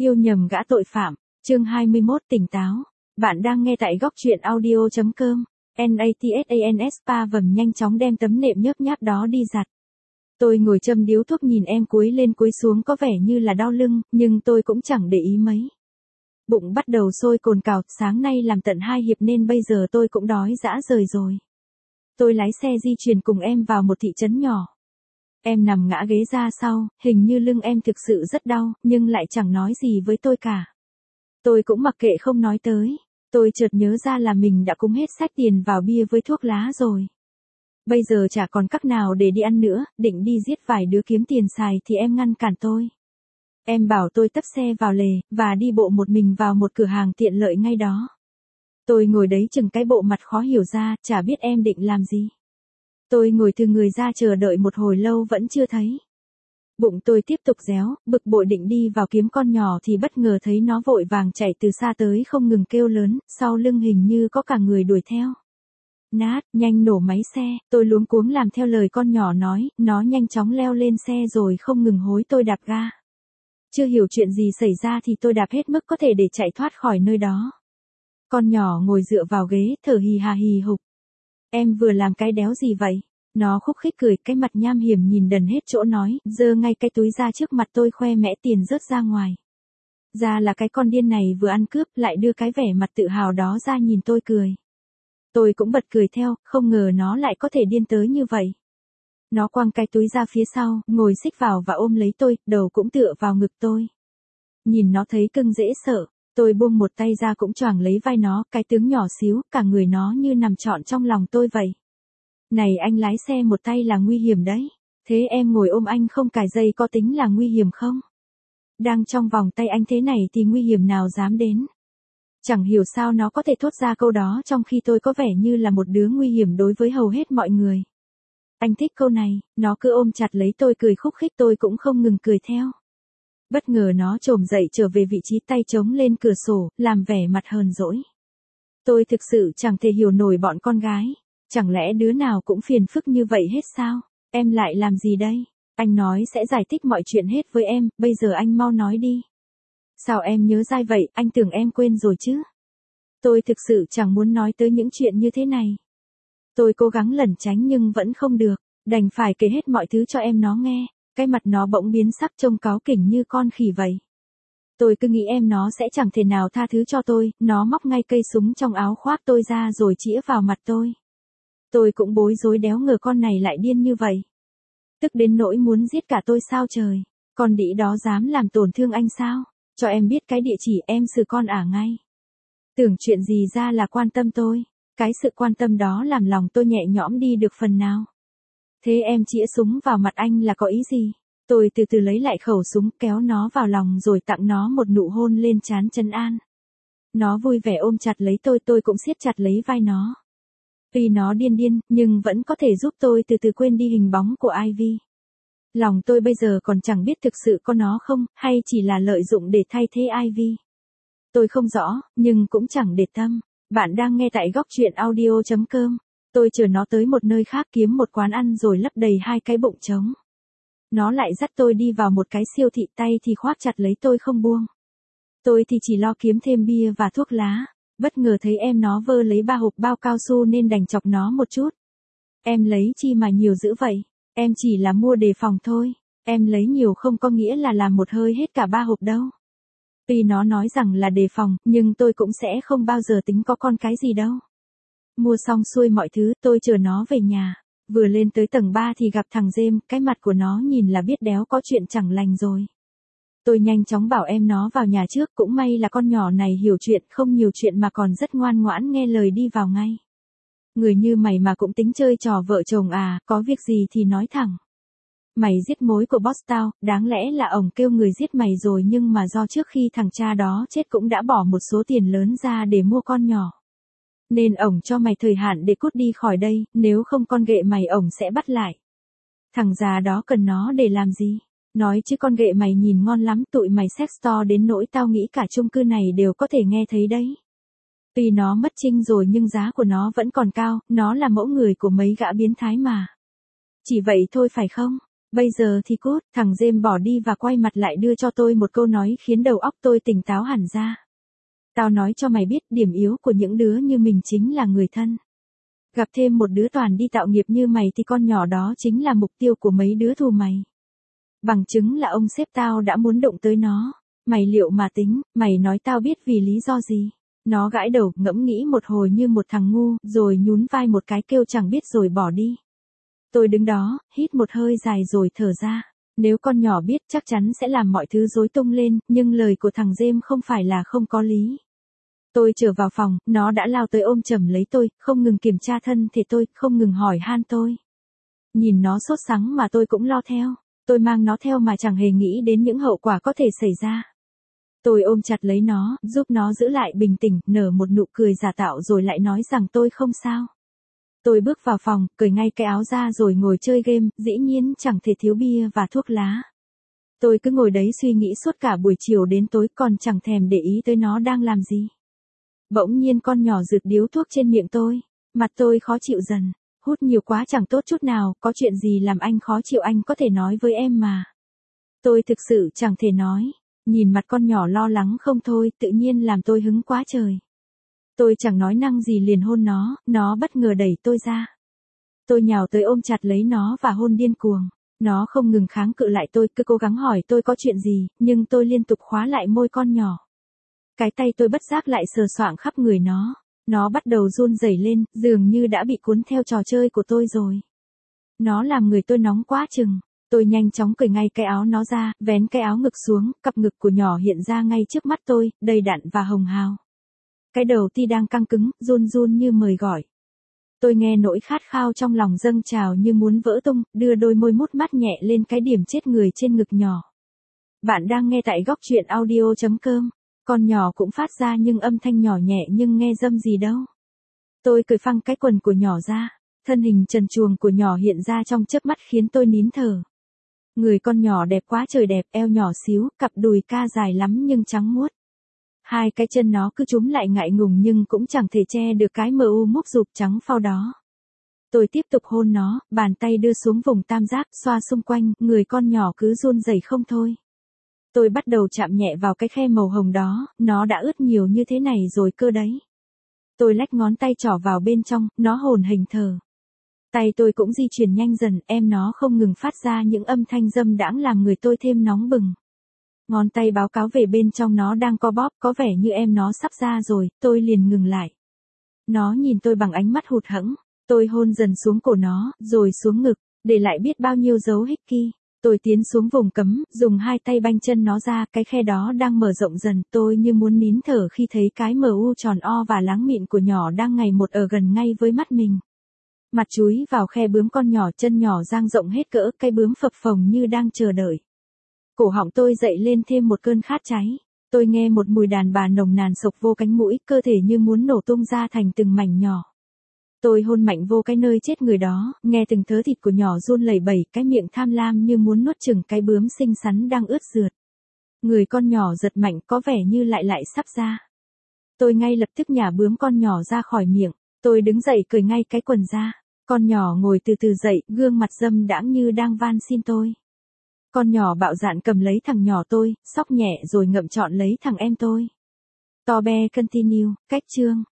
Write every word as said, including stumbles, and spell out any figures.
Yêu nhầm gã tội phạm, chương hai mươi mốt tỉnh táo. Bạn đang nghe tại góc truyện audio chấm com. Natsans vầm nhanh chóng đem tấm nệm nhớp nháp đó đi giặt. Tôi ngồi châm điếu thuốc nhìn em cúi lên cúi xuống có vẻ như là đau lưng, nhưng tôi cũng chẳng để ý mấy. Bụng bắt đầu sôi cồn cào, sáng nay làm tận hai hiệp nên bây giờ tôi cũng đói rã rời rồi. Tôi lái xe di chuyển cùng em vào một thị trấn nhỏ. Em nằm ngã ghế ra sau, hình như lưng em thực sự rất đau, nhưng lại chẳng nói gì với tôi cả. Tôi cũng mặc kệ không nói tới. Tôi chợt nhớ ra là mình đã cúng hết sách tiền vào bia với thuốc lá rồi. Bây giờ chả còn cách nào để đi ăn nữa, định đi giết vài đứa kiếm tiền xài thì em ngăn cản tôi. Em bảo tôi tấp xe vào lề, và đi bộ một mình vào một cửa hàng tiện lợi ngay đó. Tôi ngồi đấy chừng cái bộ mặt khó hiểu ra, chả biết em định làm gì. Tôi ngồi từ người ra chờ đợi một hồi lâu vẫn chưa thấy. Bụng tôi tiếp tục réo, bực bội định đi vào kiếm con nhỏ thì bất ngờ thấy nó vội vàng chạy từ xa tới không ngừng kêu lớn, sau lưng hình như có cả người đuổi theo. Nát, nhanh nổ máy xe, tôi luống cuống làm theo lời con nhỏ nói, nó nhanh chóng leo lên xe rồi không ngừng hối tôi đạp ga. Chưa hiểu chuyện gì xảy ra thì tôi đạp hết mức có thể để chạy thoát khỏi nơi đó. Con nhỏ ngồi dựa vào ghế, thở hì hà hì hục. Em vừa làm cái đéo gì vậy? Nó khúc khích cười, cái mặt nham hiểm nhìn đần hết chỗ nói, giơ ngay cái túi ra trước mặt tôi khoe mẽ tiền rớt ra ngoài. Ra là cái con điên này vừa ăn cướp lại đưa cái vẻ mặt tự hào đó ra nhìn tôi cười. Tôi cũng bật cười theo, không ngờ nó lại có thể điên tới như vậy. Nó quăng cái túi ra phía sau, ngồi xích vào và ôm lấy tôi, đầu cũng tựa vào ngực tôi. Nhìn nó thấy cưng dễ sợ, tôi buông một tay ra cũng choàng lấy vai nó, cái tướng nhỏ xíu, cả người nó như nằm trọn trong lòng tôi vậy. Này anh lái xe một tay là nguy hiểm đấy, thế em ngồi ôm anh không cài dây có tính là nguy hiểm không? Đang trong vòng tay anh thế này thì nguy hiểm nào dám đến. Chẳng hiểu sao nó có thể thốt ra câu đó trong khi tôi có vẻ như là một đứa nguy hiểm đối với hầu hết mọi người. Anh thích câu này, nó cứ ôm chặt lấy tôi cười khúc khích tôi cũng không ngừng cười theo. Bất ngờ nó chồm dậy trở về vị trí tay chống lên cửa sổ, làm vẻ mặt hờn dỗi. Tôi thực sự chẳng thể hiểu nổi bọn con gái. Chẳng lẽ đứa nào cũng phiền phức như vậy hết sao? Em lại làm gì đây? Anh nói sẽ giải thích mọi chuyện hết với em, bây giờ anh mau nói đi. Sao em nhớ dai vậy, anh tưởng em quên rồi chứ? Tôi thực sự chẳng muốn nói tới những chuyện như thế này. Tôi cố gắng lẩn tránh nhưng vẫn không được, đành phải kể hết mọi thứ cho em nó nghe. Cái mặt nó bỗng biến sắc trông cáu kỉnh như con khỉ vậy. Tôi cứ nghĩ em nó sẽ chẳng thể nào tha thứ cho tôi, nó móc ngay cây súng trong áo khoác tôi ra rồi chĩa vào mặt tôi. Tôi cũng bối rối đéo ngờ con này lại điên như vậy. Tức đến nỗi muốn giết cả tôi sao trời. Con đĩ đó dám làm tổn thương anh sao? Cho em biết cái địa chỉ em xử con ả ngay. Tưởng chuyện gì ra là quan tâm tôi. Cái sự quan tâm đó làm lòng tôi nhẹ nhõm đi được phần nào. Thế em chĩa súng vào mặt anh là có ý gì? Tôi từ từ lấy lại khẩu súng kéo nó vào lòng rồi tặng nó một nụ hôn lên trán trấn an. Nó vui vẻ ôm chặt lấy tôi tôi cũng siết chặt lấy vai nó. Tuy nó điên điên, nhưng vẫn có thể giúp tôi từ từ quên đi hình bóng của Ivy. Lòng tôi bây giờ còn chẳng biết thực sự có nó không, hay chỉ là lợi dụng để thay thế Ivy. Tôi không rõ, nhưng cũng chẳng để tâm. Bạn đang nghe tại góc truyện audio chấm com. Tôi chở nó tới một nơi khác kiếm một quán ăn rồi lấp đầy hai cái bụng trống. Nó lại dắt tôi đi vào một cái siêu thị tay thì khoác chặt lấy tôi không buông. Tôi thì chỉ lo kiếm thêm bia và thuốc lá. Bất ngờ thấy em nó vơ lấy ba hộp bao cao su nên đành chọc nó một chút. Em lấy chi mà nhiều dữ vậy? Em chỉ là mua đề phòng thôi. Em lấy nhiều không có nghĩa là làm một hơi hết cả ba hộp đâu. Tuy nó nói rằng là đề phòng, nhưng tôi cũng sẽ không bao giờ tính có con cái gì đâu. Mua xong xuôi mọi thứ, tôi chở nó về nhà. Vừa lên tới tầng ba thì gặp thằng James, cái mặt của nó nhìn là biết đéo có chuyện chẳng lành rồi. Tôi nhanh chóng bảo em nó vào nhà trước, cũng may là con nhỏ này hiểu chuyện, không nhiều chuyện mà còn rất ngoan ngoãn nghe lời đi vào ngay. Người như mày mà cũng tính chơi trò vợ chồng à, có việc gì thì nói thẳng. Mày giết mối của boss tao, đáng lẽ là ổng kêu người giết mày rồi nhưng mà do trước khi thằng cha đó chết cũng đã bỏ một số tiền lớn ra để mua con nhỏ. Nên ổng cho mày thời hạn để cút đi khỏi đây, nếu không con ghệ mày ổng sẽ bắt lại. Thằng già đó cần nó để làm gì? Nói chứ con ghệ mày nhìn ngon lắm, tụi mày sex to đến nỗi tao nghĩ cả chung cư này đều có thể nghe thấy đấy. Tuy nó mất trinh rồi nhưng giá của nó vẫn còn cao, nó là mẫu người của mấy gã biến thái mà. Chỉ vậy thôi phải không? Bây giờ thì cút, thằng James bỏ đi và quay mặt lại đưa cho tôi một câu nói khiến đầu óc tôi tỉnh táo hẳn ra. Tao nói cho mày biết điểm yếu của những đứa như mình chính là người thân. Gặp thêm một đứa toàn đi tạo nghiệp như mày thì con nhỏ đó chính là mục tiêu của mấy đứa thù mày. Bằng chứng là ông sếp tao đã muốn động tới nó. Mày liệu mà tính, mày nói tao biết vì lý do gì? Nó gãi đầu, ngẫm nghĩ một hồi như một thằng ngu, rồi nhún vai một cái kêu chẳng biết rồi bỏ đi. Tôi đứng đó, hít một hơi dài rồi thở ra. Nếu con nhỏ biết chắc chắn sẽ làm mọi thứ rối tung lên, nhưng lời của thằng James không phải là không có lý. Tôi trở vào phòng, nó đã lao tới ôm chầm lấy tôi, không ngừng kiểm tra thân thể tôi, không ngừng hỏi han tôi. Nhìn nó sốt sắng mà tôi cũng lo theo. Tôi mang nó theo mà chẳng hề nghĩ đến những hậu quả có thể xảy ra. Tôi ôm chặt lấy nó, giúp nó giữ lại bình tĩnh, nở một nụ cười giả tạo rồi lại nói rằng tôi không sao. Tôi bước vào phòng, cởi ngay cái áo ra rồi ngồi chơi game, dĩ nhiên chẳng thể thiếu bia và thuốc lá. Tôi cứ ngồi đấy suy nghĩ suốt cả buổi chiều đến tối còn chẳng thèm để ý tới nó đang làm gì. Bỗng nhiên con nhỏ rượt điếu thuốc trên miệng tôi, mặt tôi khó chịu dần. Hút nhiều quá chẳng tốt chút nào, có chuyện gì làm anh khó chịu anh có thể nói với em mà. Tôi thực sự chẳng thể nói, nhìn mặt con nhỏ lo lắng không thôi, tự nhiên làm tôi hứng quá trời. Tôi chẳng nói năng gì liền hôn nó, nó bất ngờ đẩy tôi ra. Tôi nhào tới ôm chặt lấy nó và hôn điên cuồng. Nó không ngừng kháng cự lại tôi, cứ cố gắng hỏi tôi có chuyện gì, nhưng tôi liên tục khóa lại môi con nhỏ. Cái tay tôi bất giác lại sờ soạng khắp người nó. Nó bắt đầu run rẩy lên, dường như đã bị cuốn theo trò chơi của tôi rồi. Nó làm người tôi nóng quá chừng. Tôi nhanh chóng cởi ngay cái áo nó ra, vén cái áo ngực xuống, cặp ngực của nhỏ hiện ra ngay trước mắt tôi, đầy đặn và hồng hào. Cái đầu ti đang căng cứng, run run như mời gọi. Tôi nghe nỗi khát khao trong lòng dâng trào như muốn vỡ tung, đưa đôi môi mút mát nhẹ lên cái điểm chết người trên ngực nhỏ. Bạn đang nghe tại góc truyện audio chấm com. Con nhỏ cũng phát ra nhưng âm thanh nhỏ nhẹ nhưng nghe dâm gì đâu. Tôi cởi phăng cái quần của nhỏ ra. Thân hình trần truồng của nhỏ hiện ra trong chớp mắt khiến tôi nín thở. Người con nhỏ đẹp quá trời đẹp, eo nhỏ xíu, cặp đùi ca dài lắm nhưng trắng muốt. Hai cái chân nó cứ chúm lại ngại ngùng nhưng cũng chẳng thể che được cái mờ u múc rụp trắng phau đó. Tôi tiếp tục hôn nó, bàn tay đưa xuống vùng tam giác, xoa xung quanh, người con nhỏ cứ run rẩy không thôi. Tôi bắt đầu chạm nhẹ vào cái khe màu hồng đó, nó đã ướt nhiều như thế này rồi cơ đấy. Tôi lách ngón tay trỏ vào bên trong, nó hồn hển thở. Tay tôi cũng di chuyển nhanh dần, em nó không ngừng phát ra những âm thanh dâm đãng làm người tôi thêm nóng bừng. Ngón tay báo cáo về bên trong nó đang co bóp, có vẻ như em nó sắp ra rồi, tôi liền ngừng lại. Nó nhìn tôi bằng ánh mắt hụt hẫng, tôi hôn dần xuống cổ nó, rồi xuống ngực, để lại biết bao nhiêu dấu hickey. Tôi tiến xuống vùng cấm, dùng hai tay banh chân nó ra, cái khe đó đang mở rộng dần, tôi như muốn nín thở khi thấy cái mờ u tròn o và láng mịn của nhỏ đang ngày một ở gần ngay với mắt mình. Mặt chúi vào khe bướm con nhỏ, chân nhỏ dang rộng hết cỡ, cái bướm phập phồng như đang chờ đợi. Cổ họng tôi dậy lên thêm một cơn khát cháy. Tôi nghe một mùi đàn bà nồng nàn sộc vô cánh mũi, cơ thể như muốn nổ tung ra thành từng mảnh nhỏ. Tôi hôn mạnh vô cái nơi chết người đó, nghe từng thớ thịt của nhỏ run lẩy bẩy, cái miệng tham lam như muốn nuốt chửng cái bướm xinh xắn đang ướt rượt. Người con nhỏ giật mạnh, có vẻ như lại lại sắp ra. Tôi ngay lập tức nhả bướm con nhỏ ra khỏi miệng, tôi đứng dậy cởi ngay cái quần ra. Con nhỏ ngồi từ từ dậy, gương mặt dâm đãng như đang van xin tôi. Con nhỏ bạo dạn cầm lấy thằng nhỏ tôi, xóc nhẹ rồi ngậm trọn lấy thằng em tôi. Tobe continue, cách chương.